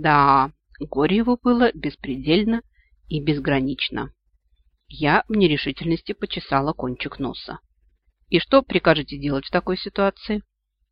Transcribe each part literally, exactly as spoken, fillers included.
Да, горе его было беспредельно и безгранично. Я в нерешительности почесала кончик носа. И что прикажете делать в такой ситуации?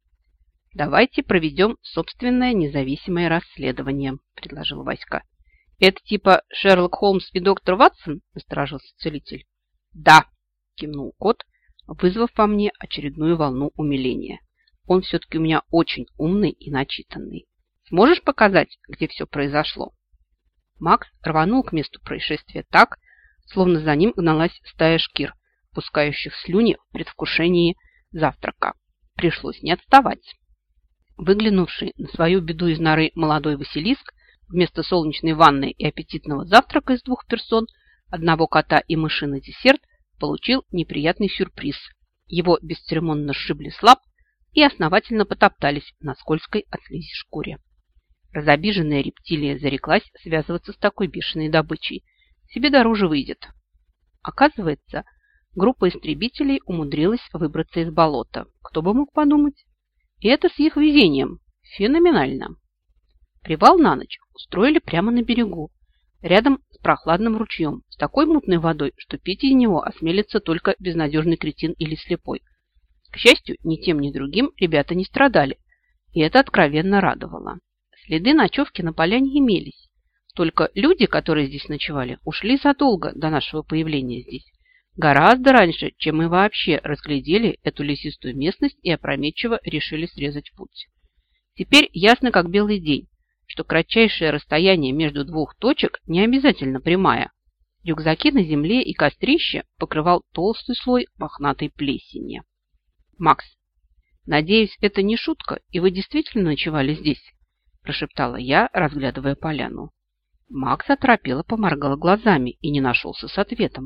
Давайте проведем собственное независимое расследование, предложил Васька. Это типа Шерлок Холмс и доктор Ватсон? Насторожился целитель. Да, кивнул кот, вызвав во мне очередную волну умиления. Он все-таки у меня очень умный и начитанный. Сможешь показать, где все произошло? Макс рванул к месту происшествия так, словно за ним гналась стая шкир, пускающих слюни в предвкушении завтрака. Пришлось не отставать. Выглянувший на свою беду из норы молодой Василиск вместо солнечной ванны и аппетитного завтрака из двух персон, одного кота и мыши на десерт, получил неприятный сюрприз. Его бесцеремонно сшибли с лап и основательно потоптались на скользкой от слизи шкуре. Разобиженная рептилия зареклась связываться с такой бешеной добычей. Себе дороже выйдет. Оказывается, группа истребителей умудрилась выбраться из болота. Кто бы мог подумать? И это с их везением. Феноменально. Привал на ночь устроили прямо на берегу, рядом с прохладным ручьем, с такой мутной водой, что пить из него осмелится только безнадежный кретин или слепой. К счастью, ни тем, ни другим ребята не страдали, и это откровенно радовало. Следы ночевки на поляне имелись, только люди, которые здесь ночевали, ушли задолго до нашего появления здесь, гораздо раньше, чем мы вообще разглядели эту лесистую местность и опрометчиво решили срезать путь. Теперь ясно, как белый день, что кратчайшее расстояние между двух точек не обязательно прямая. Рюкзаки на земле и кострище покрывал толстый слой мохнатой плесени. «Макс, надеюсь, это не шутка, и вы действительно ночевали здесь?» – прошептала я, разглядывая поляну. Макс оторопело поморгал глазами и не нашелся с ответом.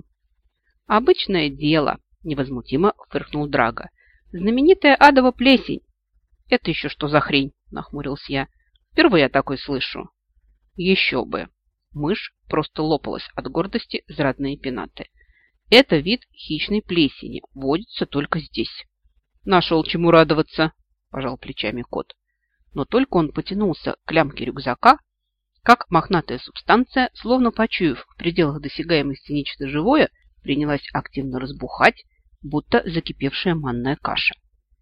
«Обычное дело», – невозмутимо фыркнул Драго. «Знаменитая адова плесень». «Это еще что за хрень?» – нахмурился я. «Впервые я такой слышу». «Еще бы». Мышь просто лопалась от гордости за родные пенаты. «Это вид хищной плесени, водится только здесь». «Нашел чему радоваться», – пожал плечами кот. Но только он потянулся к лямке рюкзака, как мохнатая субстанция, словно почуяв в пределах досягаемости нечто живое, принялась активно разбухать, будто закипевшая манная каша.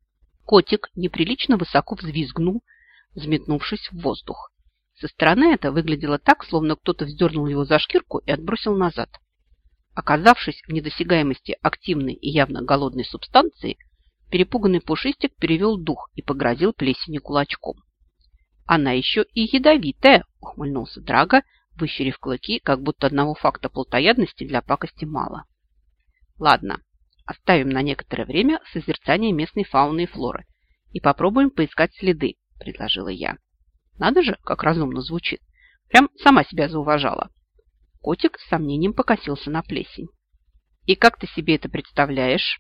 Котик неприлично высоко взвизгнул, взметнувшись в воздух. Со стороны это выглядело так, словно кто-то вздернул его за шкирку и отбросил назад. Оказавшись в недосягаемости активной и явно голодной субстанции, перепуганный пушистик перевел дух и погрозил плесени кулачком. «Она еще и ядовитая!» – ухмыльнулся Драго, выщерив клыки, как будто одного факта плотоядности для пакости мало. «Ладно, оставим на некоторое время созерцание местной фауны и флоры и попробуем поискать следы», – предложила я. «Надо же, как разумно звучит. Прям сама себя зауважала». Котик с сомнением покосился на плесень. «И как ты себе это представляешь?»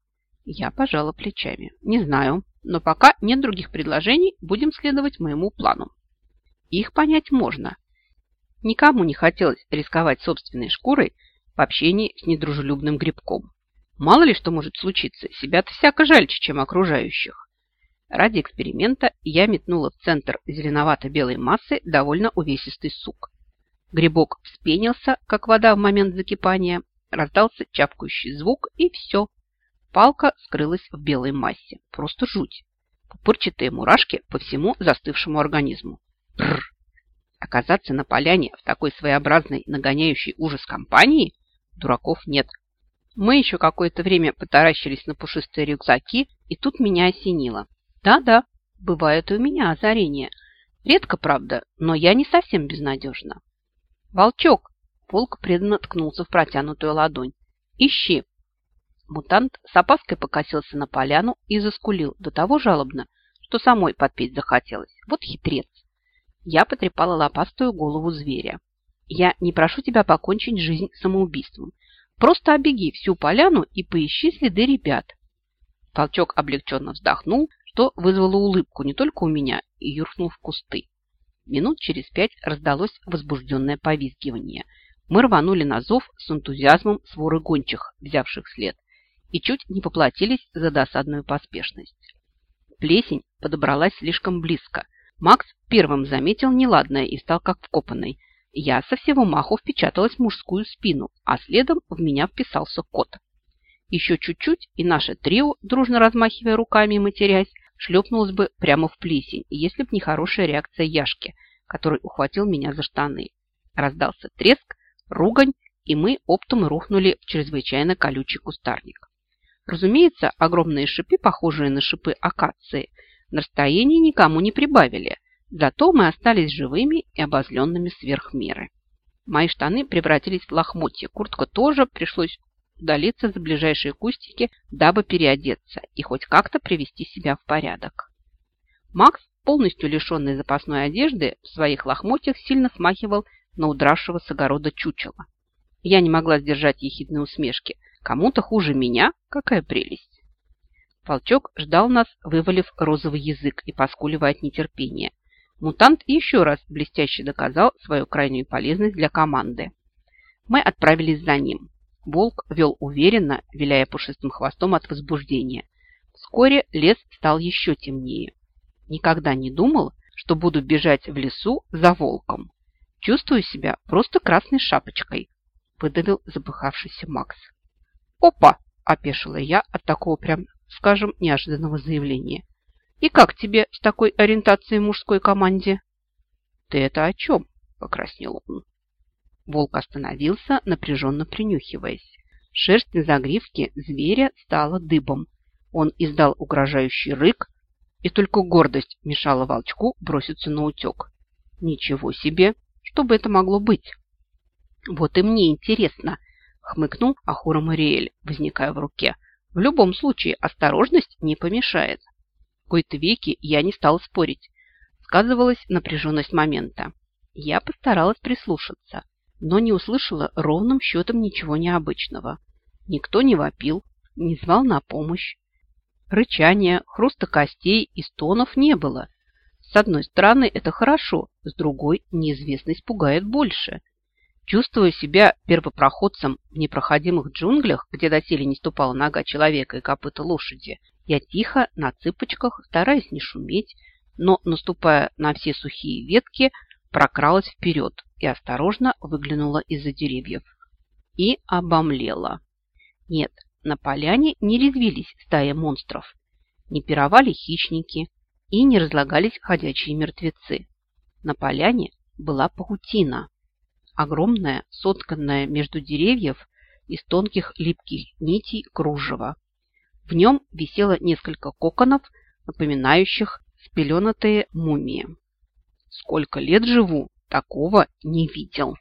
Я пожала плечами. «Не знаю, но пока нет других предложений, будем следовать моему плану». Их понять можно. Никому не хотелось рисковать собственной шкурой в общении с недружелюбным грибком. Мало ли что может случиться, себя-то всяко жальче, чем окружающих. Ради эксперимента я метнула в центр зеленовато-белой массы довольно увесистый сук. Грибок вспенился, как вода в момент закипания, раздался чавкающий звук, и все. Палка скрылась в белой массе. Просто жуть. Пупырчатые мурашки по всему застывшему организму. Бррр. Оказаться на поляне в такой своеобразной нагоняющей ужас компании дураков нет. Мы еще какое-то время потаращились на пушистые рюкзаки, и тут меня осенило. Да-да, бывает и у меня озарение. Редко, правда, но я не совсем безнадежна. «Волчок!» – волк преданно ткнулся в протянутую ладонь. «Ищи!» Мутант с опаской покосился на поляну и заскулил до того жалобно, что самой подпеть захотелось. Вот хитрец. Я потрепала лопастую голову зверя. Я не прошу тебя покончить жизнь самоубийством. Просто обеги всю поляну и поищи следы ребят. Волчок облегченно вздохнул, что вызвало улыбку не только у меня, и юркнул в кусты. Минут через пять раздалось возбужденное повизгивание. Мы рванули на зов с энтузиазмом своры гончих, взявших след, и чуть не поплатились за досадную поспешность. Плесень подобралась слишком близко. Макс первым заметил неладное и стал как вкопанный. Я со всего маху впечаталась в мужскую спину, а следом в меня вписался кот. Еще чуть-чуть, и наше трио, дружно размахивая руками и матерясь, шлепнулось бы прямо в плесень, если б не хорошая реакция Яшки, который ухватил меня за штаны. Раздался треск, ругань, и мы оптом рухнули в чрезвычайно колючий кустарник. Разумеется, огромные шипы, похожие на шипы акации, на расстоянии никому не прибавили, зато мы остались живыми и обозленными сверх меры. Мои штаны превратились в лохмотья, куртка тоже, пришлось удалиться за ближайшие кустики, дабы переодеться и хоть как-то привести себя в порядок. Макс, полностью лишенный запасной одежды, в своих лохмотьях сильно смахивал на удравшего с огорода чучела. Я не могла сдержать ехидной усмешки. Кому-то хуже меня? Какая прелесть! Волчок ждал нас, вывалив розовый язык и поскуливая от нетерпения. Мутант еще раз блестяще доказал свою крайнюю полезность для команды. Мы отправились за ним. Волк вел уверенно, виляя пушистым хвостом от возбуждения. Вскоре лес стал еще темнее. Никогда не думал, что буду бежать в лесу за волком. Чувствую себя просто красной шапочкой, выдавил запыхавшийся Макс. Опа! Опешила я от такого, прям скажем, неожиданного заявления. И как тебе с такой ориентацией в мужской команде? Ты это о чем? Покраснел он. Волк остановился, напряженно принюхиваясь. Шерсть на загривке зверя стала дыбом. Он издал угрожающий рык, и только гордость мешала волчку броситься на утек. Ничего себе! Что бы это могло быть? Вот и мне интересно, хмыкнул Ахура Мариэль, возникая в руке. В любом случае, осторожность не помешает. В кои-то веки я не стала спорить. Сказывалась напряженность момента. Я постаралась прислушаться, но не услышала ровным счетом ничего необычного. Никто не вопил, не звал на помощь. Рычания, хруста костей и стонов не было. С одной стороны, это хорошо, с другой, неизвестность пугает больше. Чувствуя себя первопроходцем в непроходимых джунглях, где доселе не ступала нога человека и копыта лошади, я тихо, на цыпочках, стараясь не шуметь, но, наступая на все сухие ветки, прокралась вперед и осторожно выглянула из-за деревьев. И обомлела. Нет, на поляне не резвились стаи монстров, не пировали хищники и не разлагались ходячие мертвецы. На поляне была паутина. Огромная, сотканная между деревьев из тонких липких нитей кружева. В нем висело несколько коконов, напоминающих спеленатые мумии. Сколько лет живу, такого не видел.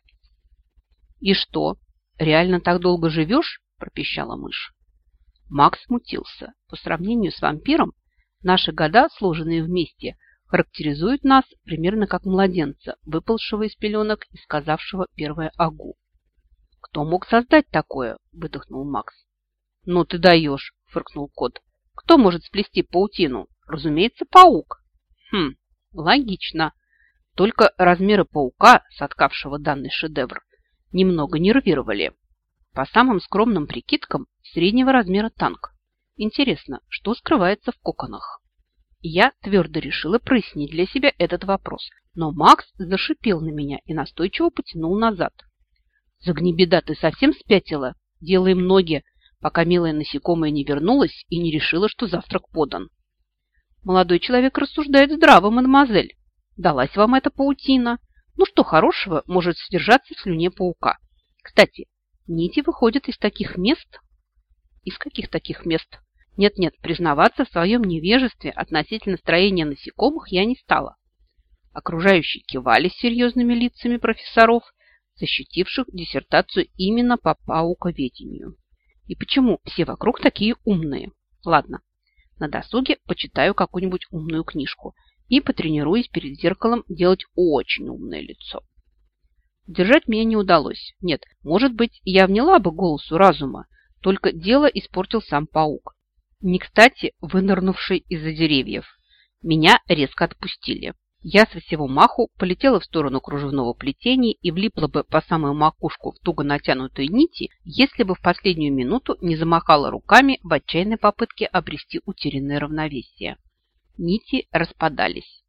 «И что, реально так долго живешь?» – пропищала мышь. Макс смутился. По сравнению с вампиром, наши года, сложенные вместе, характеризуют нас примерно как младенца, выпалшего из пеленок и сказавшего первое агу. «Кто мог создать такое?» – выдохнул Макс. «Ну ты даешь!» – фыркнул кот. «Кто может сплести паутину? Разумеется, паук!» «Хм, логично. Только размеры паука, соткавшего данный шедевр, немного нервировали. По самым скромным прикидкам, среднего размера танк. Интересно, что скрывается в коконах?» Я твердо решила прояснить для себя этот вопрос, но Макс зашипел на меня и настойчиво потянул назад. «Загни, беда, ты совсем спятила? Делаем ноги, пока милая насекомая не вернулась и не решила, что завтрак подан». «Молодой человек рассуждает здраво, мадемуазель. Далась вам эта паутина. Ну что хорошего может содержаться в слюне паука? Кстати, нити выходят из таких мест». «Из каких таких мест?» Нет-нет, признаваться в своем невежестве относительно строения насекомых я не стала. Окружающие кивали с серьезными лицами профессоров, защитивших диссертацию именно по пауковедению. И почему все вокруг такие умные? Ладно, на досуге почитаю какую-нибудь умную книжку и потренируюсь перед зеркалом делать очень умное лицо. Держать меня не удалось. Нет, может быть, я вняла бы голосу разума, только дело испортил сам паук, не кстати вынырнувший из-за деревьев. Меня резко отпустили. Я со всего маху полетела в сторону кружевного плетения и влипла бы по самую макушку в туго натянутые нити, если бы в последнюю минуту не замахала руками в отчаянной попытке обрести утерянное равновесие. Нити распадались.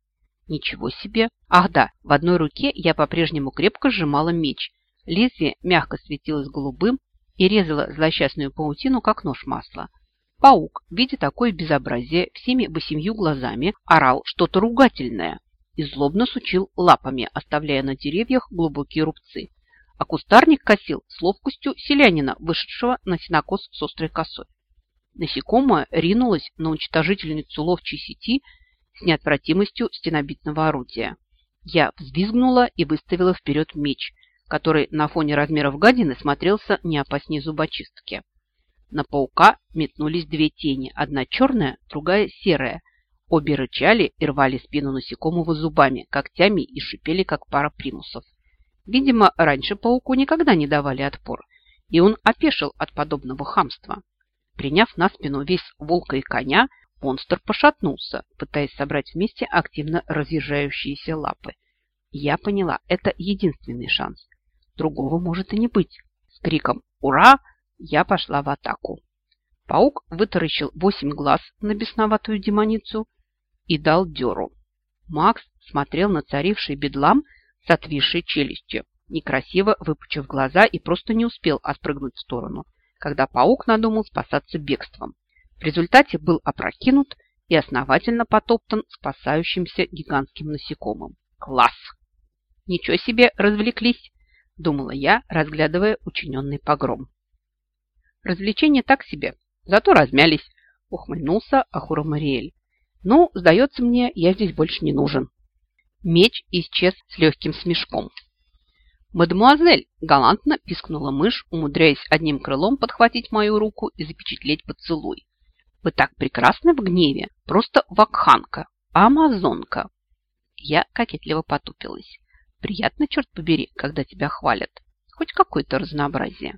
Ничего себе! Ах да, в одной руке я по-прежнему крепко сжимала меч. Лезвие мягко светилось голубым и резало злосчастную паутину, как нож масла. Паук, видя такое безобразие, всеми восемью глазами орал что-то ругательное и злобно сучил лапами, оставляя на деревьях глубокие рубцы. А кустарник косил с ловкостью селянина, вышедшего на сенокос с острой косой. Насекомое ринулось на уничтожительницу ловчей сети с неотвратимостью стенобитного орудия. Я взвизгнула и выставила вперед меч, который на фоне размеров гадины смотрелся не опаснее зубочистки. На паука метнулись две тени, одна черная, другая серая. Обе рычали и рвали спину насекомого зубами, когтями и шипели, как пара примусов. Видимо, раньше пауку никогда не давали отпор, и он опешил от подобного хамства. Приняв на спину весь волка и коня, монстр пошатнулся, пытаясь собрать вместе активно разъезжающиеся лапы. Я поняла, это единственный шанс. Другого может и не быть. С криком «Ура!» я пошла в атаку. Паук вытаращил восемь глаз на бесноватую демоницу и дал дёру. Макс смотрел на царивший бедлам с отвисшей челюстью, некрасиво выпучив глаза, и просто не успел отпрыгнуть в сторону, когда паук надумал спасаться бегством. В результате был опрокинут и основательно потоптан спасающимся гигантским насекомым. Класс! Ничего себе развлеклись, думала я, разглядывая учиненный погром. Развлечения так себе, зато размялись, ухмыльнулся Ахура Мариэль. Ну, сдается мне, я здесь больше не нужен. Меч исчез с легким смешком. «Мадемуазель!» – галантно пискнула мышь, умудряясь одним крылом подхватить мою руку и запечатлеть поцелуй. «Вы так прекрасны в гневе! Просто вакханка! Амазонка!» Я кокетливо потупилась. «Приятно, черт побери, когда тебя хвалят. Хоть какое-то разнообразие».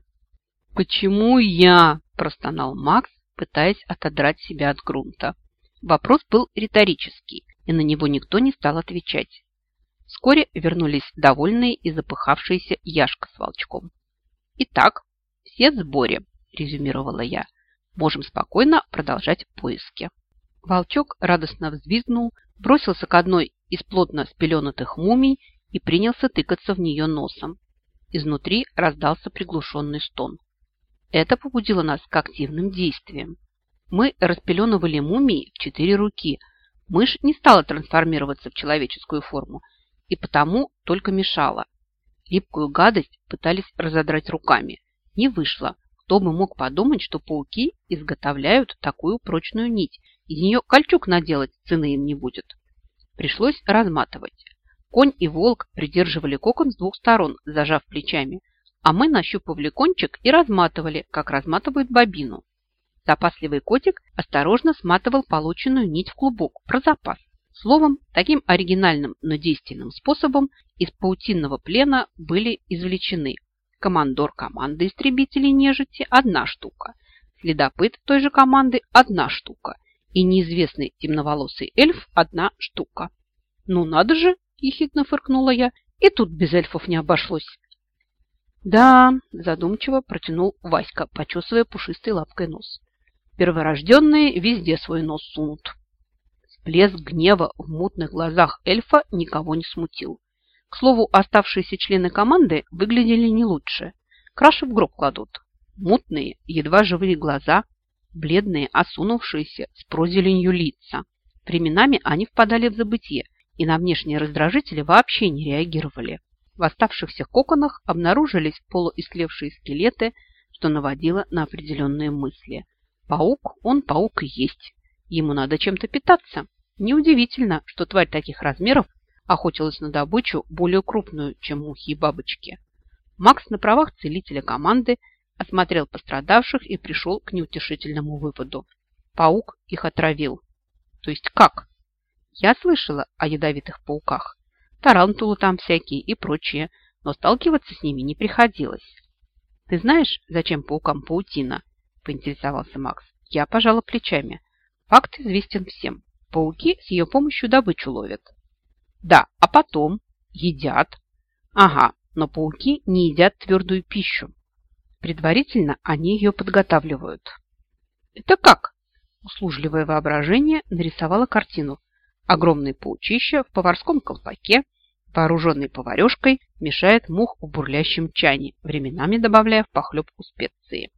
«Почему я?» – простонал Макс, пытаясь отодрать себя от грунта. Вопрос был риторический, и на него никто не стал отвечать. Вскоре вернулись довольные и запыхавшиеся Яшка с Волчком. «Итак, все в сборе», – резюмировала я. «Можем спокойно продолжать поиски». Волчок радостно взвизгнул, бросился к одной из плотно спеленатых мумий и принялся тыкаться в нее носом. Изнутри раздался приглушенный стон. Это побудило нас к активным действиям. Мы распеленывали мумии в четыре руки. Мышь не стала трансформироваться в человеческую форму и потому только мешала. Липкую гадость пытались разодрать руками. Не вышло. Кто бы мог подумать, что пауки изготовляют такую прочную нить. Из нее кольчуг наделать цены им не будет. Пришлось разматывать. Конь и волк придерживали кокон с двух сторон, зажав плечами, а мы нащупывали кончик и разматывали, как разматывают бобину. Запасливый котик осторожно сматывал полученную нить в клубок, про запас. Словом, таким оригинальным, но действенным способом из паутинного плена были извлечены командор команды истребителей нежити – одна штука, следопыт той же команды – одна штука и неизвестный темноволосый эльф – одна штука. «Ну надо же!» – ехидно фыркнула я. «И тут без эльфов не обошлось». «Да», – задумчиво протянул Васька, почесывая пушистой лапкой нос. «Перворожденные везде свой нос сунут». Всплеск гнева в мутных глазах эльфа никого не смутил. К слову, оставшиеся члены команды выглядели не лучше. Краши в гроб кладут. Мутные, едва живые глаза, бледные, осунувшиеся, с прозеленью лица. Временами они впадали в забытье и на внешние раздражители вообще не реагировали. В оставшихся коконах обнаружились полуистлевшие скелеты, что наводило на определенные мысли. Паук, он паук и есть. Ему надо чем-то питаться. Неудивительно, что тварь таких размеров охотилась на добычу более крупную, чем мухи и бабочки. Макс на правах целителя команды осмотрел пострадавших и пришел к неутешительному выводу. Паук их отравил. То есть как? Я слышала о ядовитых пауках. Тарантулы там всякие и прочие, но сталкиваться с ними не приходилось. «Ты знаешь, зачем паукам паутина?» – поинтересовался Макс. Я пожала плечами. Факт известен всем. Пауки с ее помощью добычу ловят. Да, а потом едят. Ага, но пауки не едят твердую пищу. Предварительно они ее подготавливают. Это как? Услужливое воображение нарисовало картину. Огромный паучище в поварском колпаке, вооруженный поварешкой, мешает мух в бурлящем чане, временами добавляя в похлебку специи.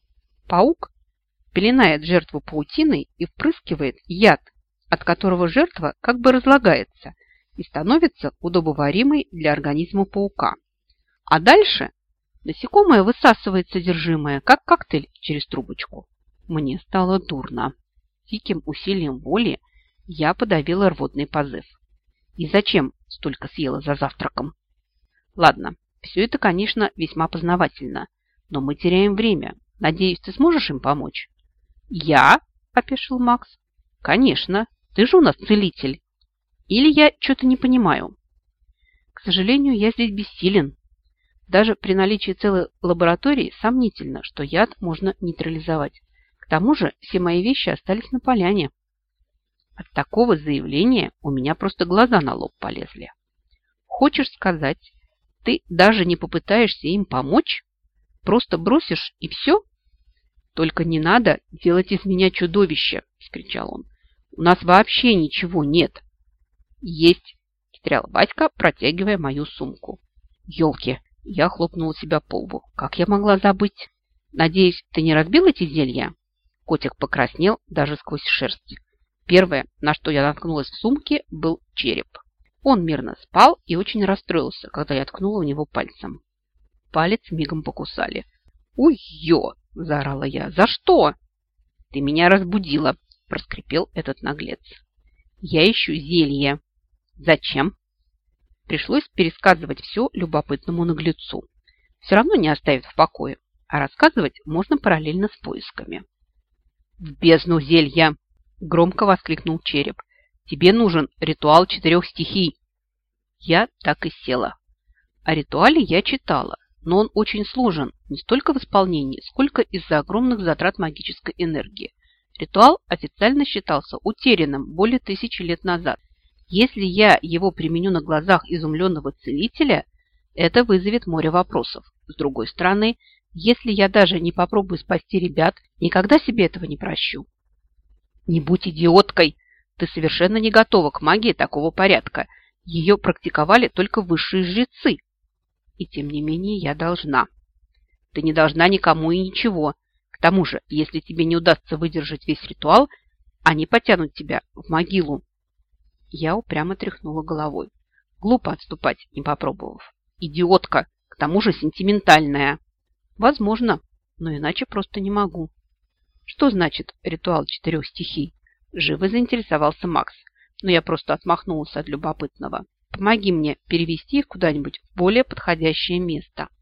Паук пеленает жертву паутиной и впрыскивает яд, от которого жертва как бы разлагается и становится удобоваримой для организма паука. А дальше насекомое высасывает содержимое, как коктейль через трубочку. Мне стало дурно. Диким усилием воли я подавила рвотный позыв. И зачем столько съела за завтраком? Ладно, все это, конечно, весьма познавательно, но мы теряем время. Надеюсь, ты сможешь им помочь? Я? – опешил Макс. Конечно, ты же у нас целитель. Или я что-то не понимаю? К сожалению, я здесь бессилен. Даже при наличии целой лаборатории сомнительно, что яд можно нейтрализовать. К тому же все мои вещи остались на поляне. От такого заявления у меня просто глаза на лоб полезли. Хочешь сказать, ты даже не попытаешься им помочь? Просто бросишь и все? Только не надо делать из меня чудовище, вскричал он. У нас вообще ничего нет. Есть, встрял Вадька, протягивая мою сумку. Ёлки, я хлопнула себя по лбу. Как я могла забыть? Надеюсь, ты не разбил эти зелья? Котик покраснел даже сквозь шерсть. Первое, на что я наткнулась в сумке, был череп. Он мирно спал и очень расстроился, когда я ткнула в него пальцем. Палец мигом покусали. «Уй-ё!» – заорала я. «За что?» «Ты меня разбудила!» – проскрипел этот наглец. «Я ищу зелье». «Зачем?» Пришлось пересказывать все любопытному наглецу. Все равно не оставит в покое, а рассказывать можно параллельно с поисками. «В бездну зелья!» – громко воскликнул череп. «Тебе нужен ритуал четырех стихий». Я так и села. О ритуале я читала, но он очень сложен не столько в исполнении, сколько из-за огромных затрат магической энергии. Ритуал официально считался утерянным более тысячи лет назад. Если я его применю на глазах изумленного целителя, это вызовет море вопросов. С другой стороны, если я даже не попробую спасти ребят, никогда себе этого не прощу. Не будь идиоткой! Ты совершенно не готова к магии такого порядка. Ее практиковали только высшие жрецы. И тем не менее я должна. Ты не должна никому и ничего. К тому же, если тебе не удастся выдержать весь ритуал, они потянут тебя в могилу. Я упрямо тряхнула головой. Глупо отступать, не попробовав. Идиотка, к тому же сентиментальная. Возможно, но иначе просто не могу. Что значит ритуал четырех стихий? Живо заинтересовался Макс, но я просто отмахнулась от любопытного. Помоги мне перевести их куда-нибудь в более подходящее место.